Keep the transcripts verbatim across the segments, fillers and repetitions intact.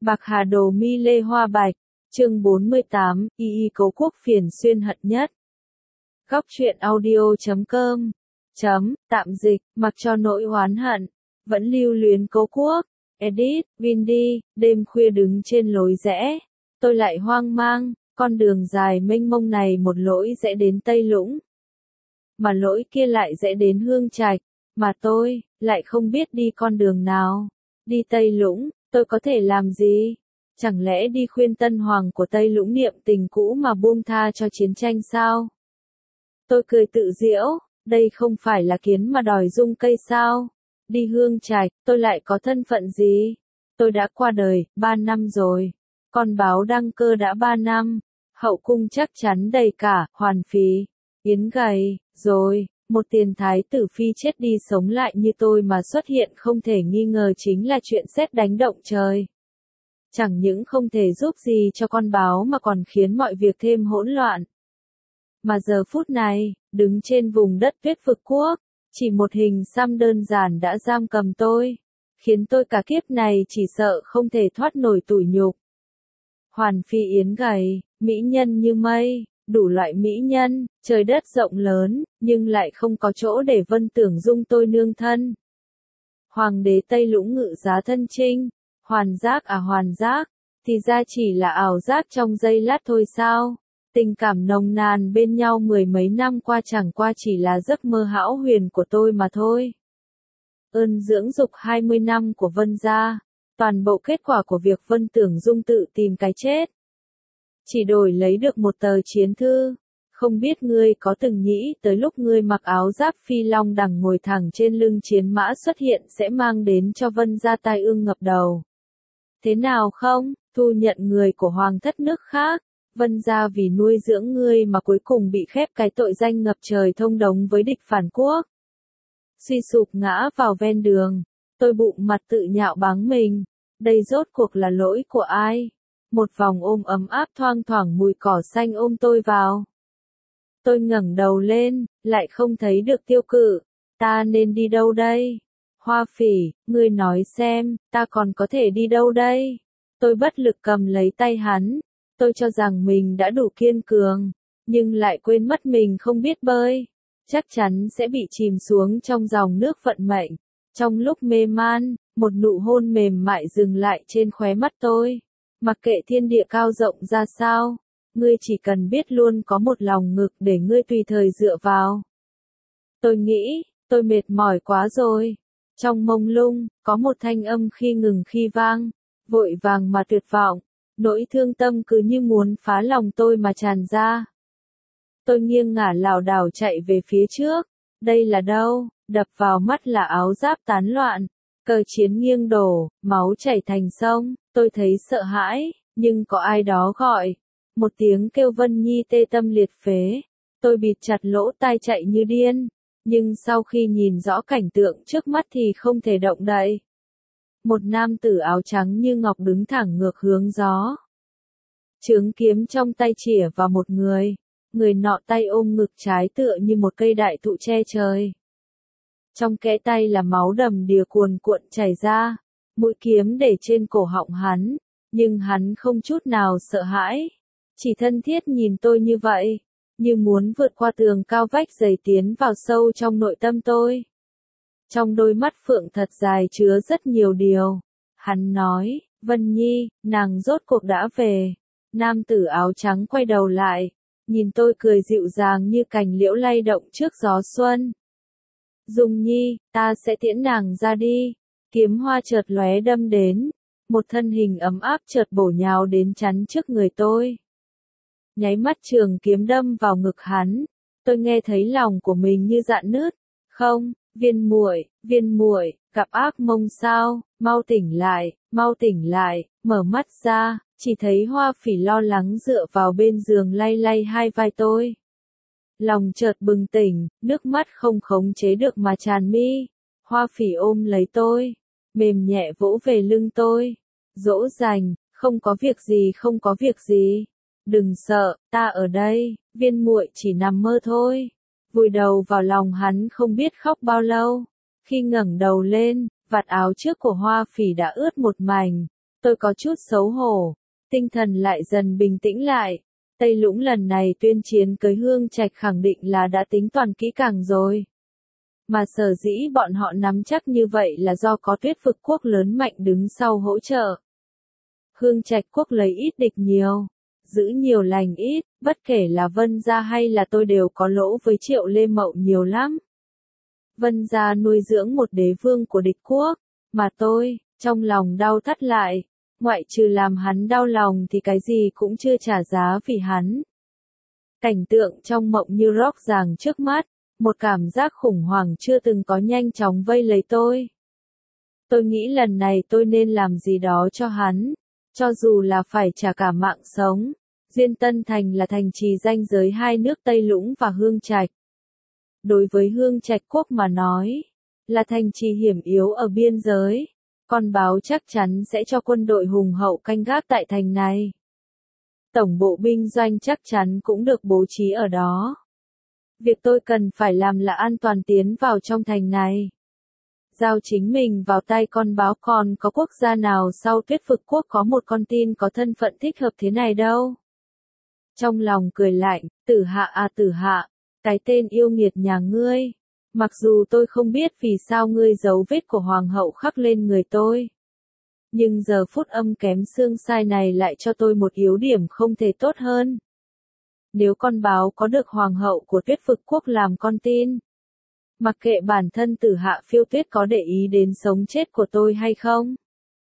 Bạc Hà Đồ Mi Lê Hoa Bạch, chương bốn mươi tám, y y cấu quốc phiền xuyên hận nhất. Góc truyện audio chấm com, chấm, tạm dịch, mặc cho nỗi oán hận, vẫn lưu luyến cố quốc, edit, Windy, đêm khuya đứng trên lối rẽ, tôi lại hoang mang, con đường dài mênh mông này một lỗi rẽ đến Tây Lũng, mà lỗi kia lại rẽ đến Hương Trạch, mà tôi, lại không biết đi con đường nào, đi Tây Lũng. Tôi có thể làm gì? Chẳng lẽ đi khuyên tân hoàng của Tây Lũng niệm tình cũ mà buông tha cho chiến tranh sao? Tôi cười tự giễu, đây không phải là kiến mà đòi rung cây sao? Đi Hương Trạch, tôi lại có thân phận gì? Tôi đã qua đời, ba năm rồi. Con báo đăng cơ đã ba năm. Hậu cung chắc chắn đầy cả, hoàn phí, yến gầy, rồi. Một tiền thái tử phi chết đi sống lại như tôi mà xuất hiện không thể nghi ngờ chính là chuyện sét đánh động trời. Chẳng những không thể giúp gì cho con báo mà còn khiến mọi việc thêm hỗn loạn. Mà giờ phút này, đứng trên vùng đất Tuyết Vực Quốc, chỉ một hình xăm đơn giản đã giam cầm tôi, khiến tôi cả kiếp này chỉ sợ không thể thoát nổi tủi nhục. Hoàn phi yến gầy, mỹ nhân như mây. Đủ loại mỹ nhân, trời đất rộng lớn, nhưng lại không có chỗ để Vân Tưởng Dung tôi nương thân. Hoàng đế Tây Lũng ngự giá thân chinh, hoàn giác à hoàn giác, thì ra chỉ là ảo giác trong giây lát thôi sao? Tình cảm nồng nàn bên nhau mười mấy năm qua chẳng qua chỉ là giấc mơ hão huyền của tôi mà thôi. Ơn dưỡng dục hai mươi năm của Vân gia, toàn bộ kết quả của việc Vân Tưởng Dung tự tìm cái chết. Chỉ đổi lấy được một tờ chiến thư, không biết ngươi có từng nghĩ tới lúc ngươi mặc áo giáp phi long đằng ngồi thẳng trên lưng chiến mã xuất hiện sẽ mang đến cho Vân gia tai ương ngập đầu. Thế nào không, thu nhận người của hoàng thất nước khác, Vân gia vì nuôi dưỡng ngươi mà cuối cùng bị khép cái tội danh ngập trời thông đồng với địch phản quốc. Suy sụp ngã vào ven đường, tôi bụng mặt tự nhạo báng mình, đây rốt cuộc là lỗi của ai? Một vòng ôm ấm áp thoang thoảng mùi cỏ xanh ôm tôi vào. Tôi ngẩng đầu lên, lại không thấy được Tiêu Cự. Ta nên đi đâu đây? Hoa Phỉ, ngươi nói xem, ta còn có thể đi đâu đây? Tôi bất lực cầm lấy tay hắn. Tôi cho rằng mình đã đủ kiên cường, nhưng lại quên mất mình không biết bơi. Chắc chắn sẽ bị chìm xuống trong dòng nước vận mệnh. Trong lúc mê man, một nụ hôn mềm mại dừng lại trên khóe mắt tôi. Mặc kệ thiên địa cao rộng ra sao, ngươi chỉ cần biết luôn có một lòng ngực để ngươi tùy thời dựa vào. Tôi nghĩ, tôi mệt mỏi quá rồi. Trong mông lung, có một thanh âm khi ngừng khi vang, vội vàng mà tuyệt vọng, nỗi thương tâm cứ như muốn phá lòng tôi mà tràn ra. Tôi nghiêng ngả lảo đảo chạy về phía trước, đây là đâu, đập vào mắt là áo giáp tán loạn. Cờ chiến nghiêng đổ, máu chảy thành sông, tôi thấy sợ hãi, nhưng có ai đó gọi. Một tiếng kêu Vân Nhi tê tâm liệt phế. Tôi bịt chặt lỗ tai chạy như điên, nhưng sau khi nhìn rõ cảnh tượng trước mắt thì không thể động đậy. Một nam tử áo trắng như ngọc đứng thẳng ngược hướng gió. Chướng kiếm trong tay chĩa vào một người, người nọ tay ôm ngực trái tựa như một cây đại thụ che trời. Trong kẽ tay là máu đầm đìa cuồn cuộn chảy ra, mũi kiếm để trên cổ họng hắn, nhưng hắn không chút nào sợ hãi, chỉ thân thiết nhìn tôi như vậy, như muốn vượt qua tường cao vách dày tiến vào sâu trong nội tâm tôi. Trong đôi mắt phượng thật dài chứa rất nhiều điều, hắn nói, Vân Nhi, nàng rốt cuộc đã về. Nam tử áo trắng quay đầu lại, nhìn tôi cười dịu dàng như cành liễu lay động trước gió xuân. Dung Nhi, ta sẽ tiễn nàng ra đi. Kiếm hoa chợt lóe đâm đến, một thân hình ấm áp chợt bổ nhào đến chắn trước người tôi. Nháy mắt trường kiếm đâm vào ngực hắn, tôi nghe thấy lòng của mình như rạn nứt. Không, Viên muội, Viên muội, gặp ác mộng sao? Mau tỉnh lại, mau tỉnh lại. Mở mắt ra, chỉ thấy Hoa Phỉ lo lắng dựa vào bên giường lay lay hai vai tôi. Lòng chợt bừng tỉnh, nước mắt không khống chế được mà tràn mi. Hoa Phỉ ôm lấy tôi, mềm nhẹ vỗ về lưng tôi, dỗ dành, không có việc gì không có việc gì. Đừng sợ, ta ở đây, Viên muội chỉ nằm mơ thôi. Vùi đầu vào lòng hắn không biết khóc bao lâu. Khi ngẩng đầu lên, vạt áo trước của Hoa Phỉ đã ướt một mảnh. Tôi có chút xấu hổ, tinh thần lại dần bình tĩnh lại. Tây Lũng lần này tuyên chiến cưới Hương Trạch khẳng định là đã tính toàn kỹ càng rồi. Mà sở dĩ bọn họ nắm chắc như vậy là do có Tuyết Vực Quốc lớn mạnh đứng sau hỗ trợ. Hương Trạch Quốc lấy ít địch nhiều, giữ nhiều lành ít, bất kể là Vân Gia hay là tôi đều có lỗ với Triệu Lê Mậu nhiều lắm. Vân Gia nuôi dưỡng một đế vương của địch quốc, mà tôi, trong lòng đau thắt lại, ngoại trừ làm hắn đau lòng thì cái gì cũng chưa trả giá vì hắn. Cảnh tượng trong mộng như rock ràng trước mắt, một cảm giác khủng hoảng chưa từng có nhanh chóng vây lấy tôi. Tôi nghĩ lần này tôi nên làm gì đó cho hắn, cho dù là phải trả cả mạng sống. Diên Tân Thành là thành trì ranh giới hai nước Tây Lũng và Hương Trạch. Đối với Hương Trạch Quốc mà nói, là thành trì hiểm yếu ở biên giới, con báo chắc chắn sẽ cho quân đội hùng hậu canh gác tại thành này. Tổng bộ binh doanh chắc chắn cũng được bố trí ở đó. Việc tôi cần phải làm là an toàn tiến vào trong thành này. Giao chính mình vào tay con báo, còn có quốc gia nào sau Tuyết Vực Quốc có một con tin có thân phận thích hợp thế này đâu. Trong lòng cười lạnh, Tử Hạ à Tử Hạ, cái tên yêu nghiệt nhà ngươi. Mặc dù tôi không biết vì sao ngươi giấu vết của hoàng hậu khắc lên người tôi. Nhưng giờ phút âm kém xương sai này lại cho tôi một yếu điểm không thể tốt hơn. Nếu con báo có được hoàng hậu của Tuyết Vực Quốc làm con tin, mặc kệ bản thân Tử Hạ Phiêu Tuyết có để ý đến sống chết của tôi hay không.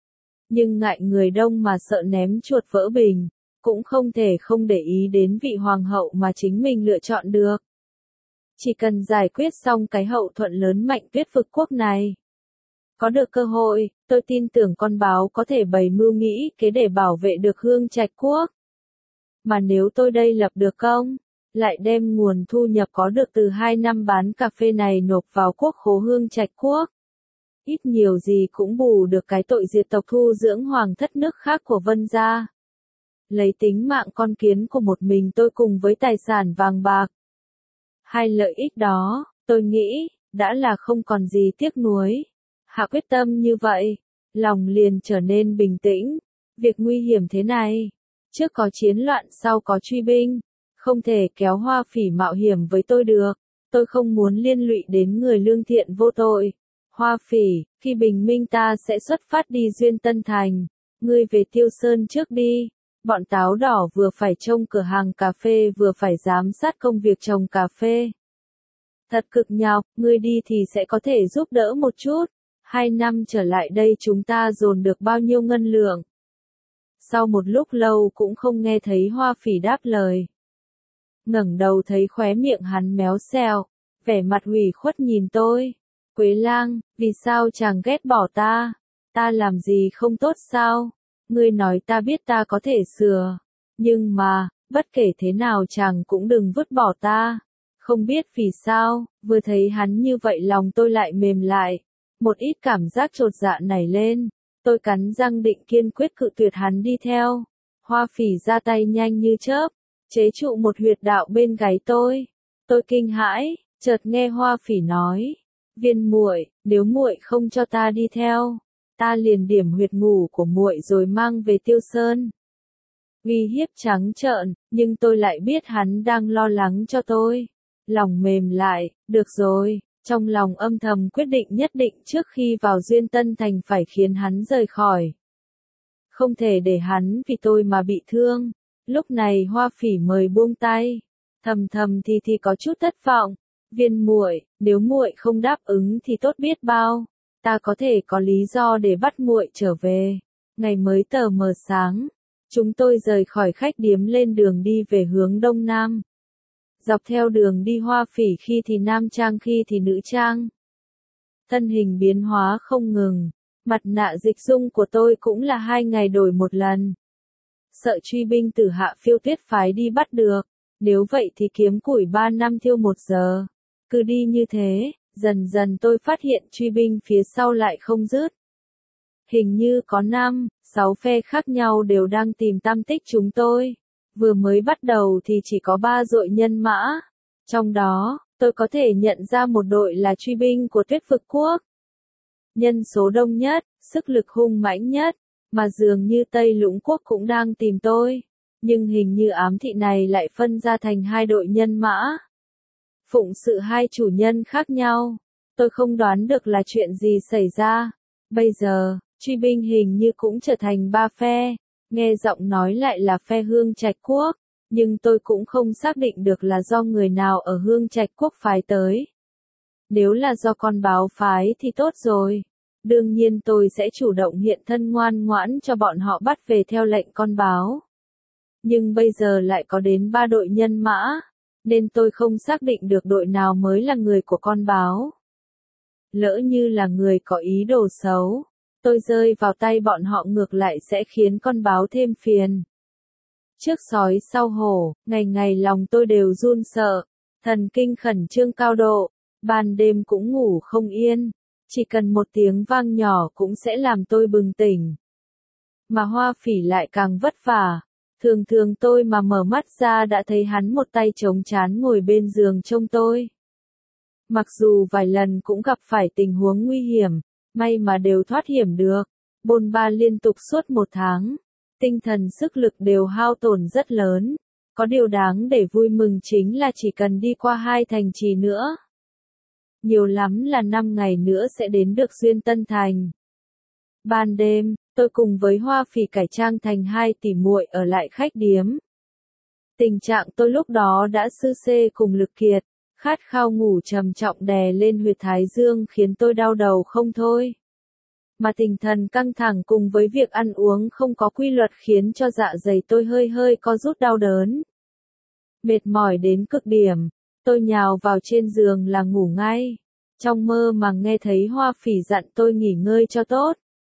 Nhưng ngại người đông mà sợ ném chuột vỡ bình, cũng không thể không để ý đến vị hoàng hậu mà chính mình lựa chọn được. Chỉ cần giải quyết xong cái hậu thuẫn lớn mạnh Tuyết Vực Quốc này. Có được cơ hội, tôi tin tưởng con báo có thể bày mưu nghĩ kế để bảo vệ được Hương Trạch Quốc. Mà nếu tôi đây lập được công, lại đem nguồn thu nhập có được từ hai năm bán cà phê này nộp vào quốc khố Hương Trạch Quốc. Ít nhiều gì cũng bù được cái tội diệt tộc thu dưỡng hoàng thất nước khác của Vân Gia. Lấy tính mạng con kiến của một mình tôi cùng với tài sản vàng bạc. Hai lợi ích đó, tôi nghĩ, đã là không còn gì tiếc nuối. Hạ quyết tâm như vậy, lòng liền trở nên bình tĩnh. Việc nguy hiểm thế này, trước có chiến loạn sau có truy binh, không thể kéo Hoa Phỉ mạo hiểm với tôi được. Tôi không muốn liên lụy đến người lương thiện vô tội. Hoa Phỉ, khi bình minh ta sẽ xuất phát đi Duyên Tân Thành. Ngươi về Tiêu Sơn trước đi. Bọn táo đỏ vừa phải trông cửa hàng cà phê vừa phải giám sát công việc trồng cà phê. Thật cực nhọc, ngươi đi thì sẽ có thể giúp đỡ một chút. Hai năm trở lại đây chúng ta dồn được bao nhiêu ngân lượng. Sau một lúc lâu cũng không nghe thấy Hoa Phỉ đáp lời. Ngẩng đầu thấy khóe miệng hắn méo xẹo, vẻ mặt ủy khuất nhìn tôi. Quế Lang, vì sao chàng ghét bỏ ta? Ta làm gì không tốt sao? Ngươi nói ta biết ta có thể sửa. Nhưng mà, bất kể thế nào chàng cũng đừng vứt bỏ ta. Không biết vì sao, vừa thấy hắn như vậy lòng tôi lại mềm lại. Một ít cảm giác chột dạ nảy lên. Tôi cắn răng định kiên quyết cự tuyệt hắn đi theo. Hoa Phỉ ra tay nhanh như chớp, chế trụ một huyệt đạo bên gáy tôi. Tôi kinh hãi, chợt nghe Hoa Phỉ nói: "Viên muội, nếu muội không cho ta đi theo, ta liền điểm huyệt ngủ của muội rồi mang về Tiêu Sơn." Uy hiếp trắng trợn, nhưng tôi lại biết hắn đang lo lắng cho tôi. Lòng mềm lại, được rồi, trong lòng âm thầm quyết định nhất định trước khi vào Duyên Tân Thành phải khiến hắn rời khỏi. Không thể để hắn vì tôi mà bị thương. Lúc này Hoa Phỉ mời buông tay, thầm thầm thì thì có chút thất vọng. Viên muội, nếu muội không đáp ứng thì tốt biết bao, ta có thể có lý do để bắt muội trở về. Ngày mới tờ mờ sáng, chúng tôi rời khỏi khách điếm lên đường đi về hướng đông nam. Dọc theo đường đi Hoa Phỉ khi thì nam trang khi thì nữ trang. Thân hình biến hóa không ngừng, mặt nạ dịch dung của tôi cũng là hai ngày đổi một lần. Sợ truy binh Tử Hạ Phiêu Tuyết phái đi bắt được, nếu vậy thì kiếm củi ba năm thiêu một giờ. Cứ đi như thế, dần dần tôi phát hiện truy binh phía sau lại không dứt. Hình như có năm, sáu phe khác nhau đều đang tìm tăm tích chúng tôi. Vừa mới bắt đầu thì chỉ có ba đội nhân mã. Trong đó, tôi có thể nhận ra một đội là truy binh của Tuyết Vực Quốc. Nhân số đông nhất, sức lực hung mãnh nhất, Mà dường như Tây Lũng Quốc cũng đang tìm tôi. Nhưng hình như ám thị này lại phân ra thành hai đội nhân mã. Phụng sự hai chủ nhân khác nhau. Tôi không đoán được là chuyện gì xảy ra. Bây giờ, truy binh hình như cũng trở thành ba phe. Nghe giọng nói lại là phe Hương Trạch Quốc. Nhưng tôi cũng không xác định được là do người nào ở Hương Trạch Quốc phái tới. Nếu là do con báo phái thì tốt rồi. Đương nhiên tôi sẽ chủ động hiện thân ngoan ngoãn cho bọn họ bắt về theo lệnh con báo. Nhưng bây giờ lại có đến ba đội nhân mã, nên tôi không xác định được đội nào mới là người của con báo. Lỡ như là người có ý đồ xấu, tôi rơi vào tay bọn họ ngược lại sẽ khiến con báo thêm phiền. Trước sói sau hổ, ngày ngày lòng tôi đều run sợ, thần kinh khẩn trương cao độ, ban đêm cũng ngủ không yên, chỉ cần một tiếng vang nhỏ cũng sẽ làm tôi bừng tỉnh. Mà Hoa Phỉ lại càng vất vả, thường thường tôi mà mở mắt ra đã thấy hắn một tay chống trán ngồi bên giường trông tôi. Mặc dù vài lần cũng gặp phải tình huống nguy hiểm, may mà đều thoát hiểm được, bôn ba liên tục suốt một tháng. Tinh thần sức lực đều hao tổn rất lớn. Có điều đáng để vui mừng chính là chỉ cần đi qua hai thành trì nữa. Nhiều lắm là năm ngày nữa sẽ đến được Duyên Tân Thành. Ban đêm, tôi cùng với Hoa Phỉ cải trang thành hai tỷ muội ở lại khách điếm. Tình trạng tôi lúc đó đã sư xê cùng lực kiệt, khát khao ngủ trầm trọng đè lên huyệt thái dương khiến tôi đau đầu không thôi. Mà tinh thần căng thẳng cùng với việc ăn uống không có quy luật khiến cho dạ dày tôi hơi hơi co rút đau đớn. Mệt mỏi đến cực điểm, tôi nhào vào trên giường là ngủ ngay. Trong mơ mà nghe thấy Hoa Phỉ dặn tôi nghỉ ngơi cho tốt.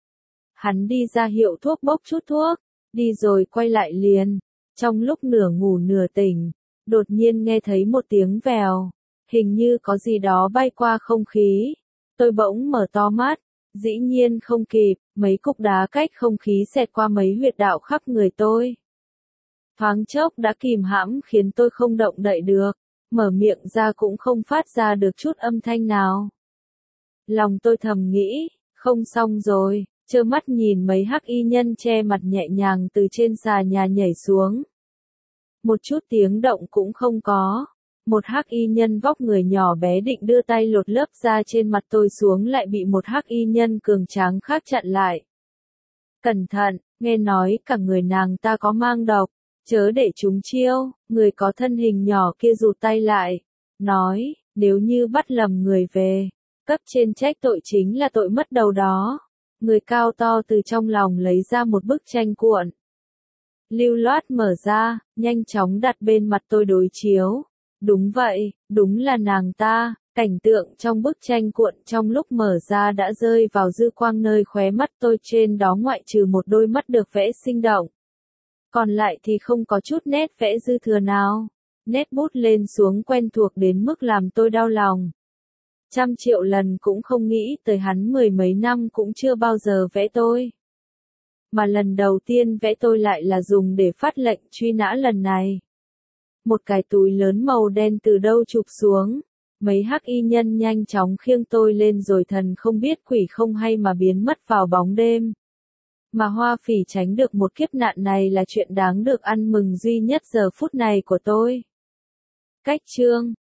Hắn đi ra hiệu thuốc bốc chút thuốc, đi rồi quay lại liền. Trong lúc nửa ngủ nửa tỉnh, đột nhiên nghe thấy một tiếng vèo, hình như có gì đó bay qua không khí. Tôi bỗng mở to mắt. Dĩ nhiên không kịp, mấy cục đá cách không khí xẹt qua mấy huyệt đạo khắp người tôi. Thoáng chốc đã kìm hãm khiến tôi không động đậy được, mở miệng ra cũng không phát ra được chút âm thanh nào. Lòng tôi thầm nghĩ, không xong rồi, trơ mắt nhìn mấy hắc y nhân che mặt nhẹ nhàng từ trên xà nhà nhảy xuống. Một chút tiếng động cũng không có. Một hắc y nhân vóc người nhỏ bé định đưa tay lột lớp da trên mặt tôi xuống lại bị một hắc y nhân cường tráng khác chặn lại. Cẩn thận, nghe nói cả người nàng ta có mang độc, chớ để chúng chiêu. Người có thân hình nhỏ kia rụt tay lại, nói, nếu như bắt lầm người về, cấp trên trách tội chính là tội mất đầu đó. Người cao to từ trong lòng lấy ra một bức tranh cuộn. Lưu loát mở ra, nhanh chóng đặt bên mặt tôi đối chiếu. Đúng vậy, đúng là nàng ta, cảnh tượng trong bức tranh cuộn trong lúc mở ra đã rơi vào dư quang nơi khóe mắt tôi, trên đó ngoại trừ một đôi mắt được vẽ sinh động. Còn lại thì không có chút nét vẽ dư thừa nào, nét bút lên xuống quen thuộc đến mức làm tôi đau lòng. Trăm triệu lần cũng không nghĩ tới hắn mười mấy năm cũng chưa bao giờ vẽ tôi. Mà lần đầu tiên vẽ tôi lại là dùng để phát lệnh truy nã lần này. Một cái túi lớn màu đen từ đâu chụp xuống, mấy hắc y nhân nhanh chóng khiêng tôi lên rồi thần không biết quỷ không hay mà biến mất vào bóng đêm. Mà Hoa Phỉ tránh được một kiếp nạn này là chuyện đáng được ăn mừng duy nhất giờ phút này của tôi. Cách chương